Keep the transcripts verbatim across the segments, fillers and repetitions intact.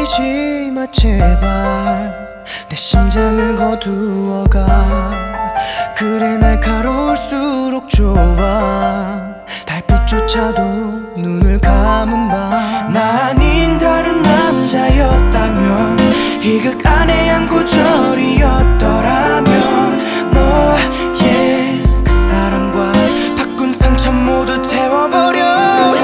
울리지 마 제발 내 심장을 거두어가 그래 날카로울수록 좋아 달빛조차도 눈을 감은 밤 나 아닌 다른 남자였다면 이 극 안에 한 구절이었더라면 너의 그 사랑과 바꾼 상처 모두 태워버려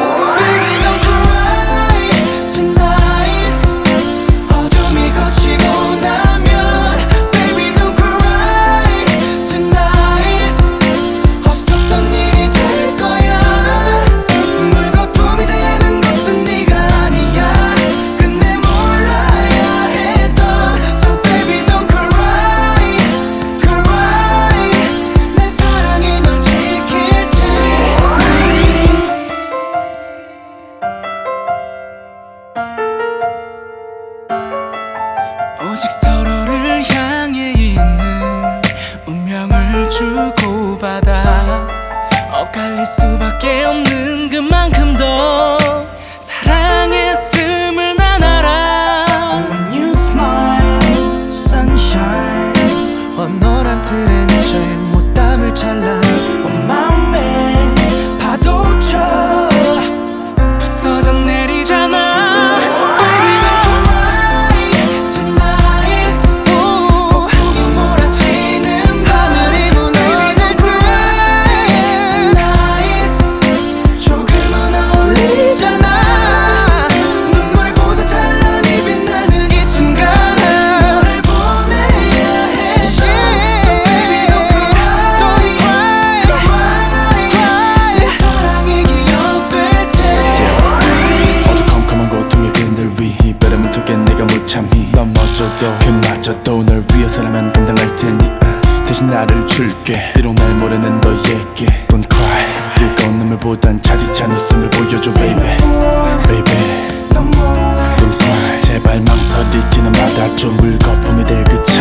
오직 서로를 향해 있는 운명을 주고받아 엇갈릴 수밖에 없는 그만큼 더 사랑했음을 난 알아. When you smile, sun shines. 원활한 틀에 내셔의 못담을 잘라 온 마음에 파도쳐 부서져 내리잖아. 넘어져도 그마저도 널 위해서라면 감당할 테니 uh, 대신 나를 줄게 비록 날 모르는 너에게 Don't cry 뜨거운 눈물보단 차디찬 웃음을 보여줘 baby Baby Don't cry 제발 망설이지는 말아줘 물거품이 될 그치